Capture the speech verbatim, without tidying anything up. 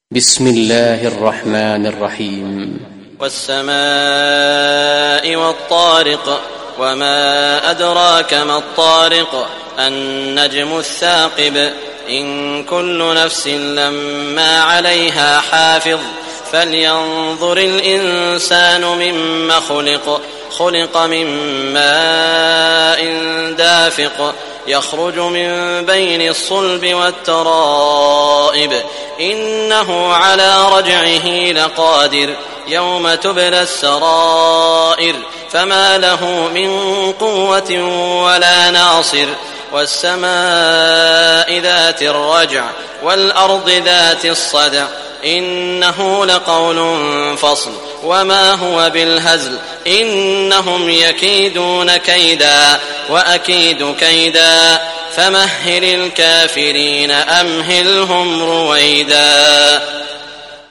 بسم الله الرحمن الرحيم. والسماء والطارق وما أدراك ما الطارق النجم الثاقب إن كل نفس لما عليها حافظ فلينظر الإنسان مما خلق خلق من ماء دافق يخرج من بين الصلب والترائب إنه على رجعه لقادر يوم تبلى السرائر فما له من قوة ولا ناصر والسماء ذات الرجع والأرض ذات الصدع إنه لقول فصل وما هو بالهزل إنهم يكيدون كيدا وأكيد كيدا فمهل الكافرين أمهلهم رويدا.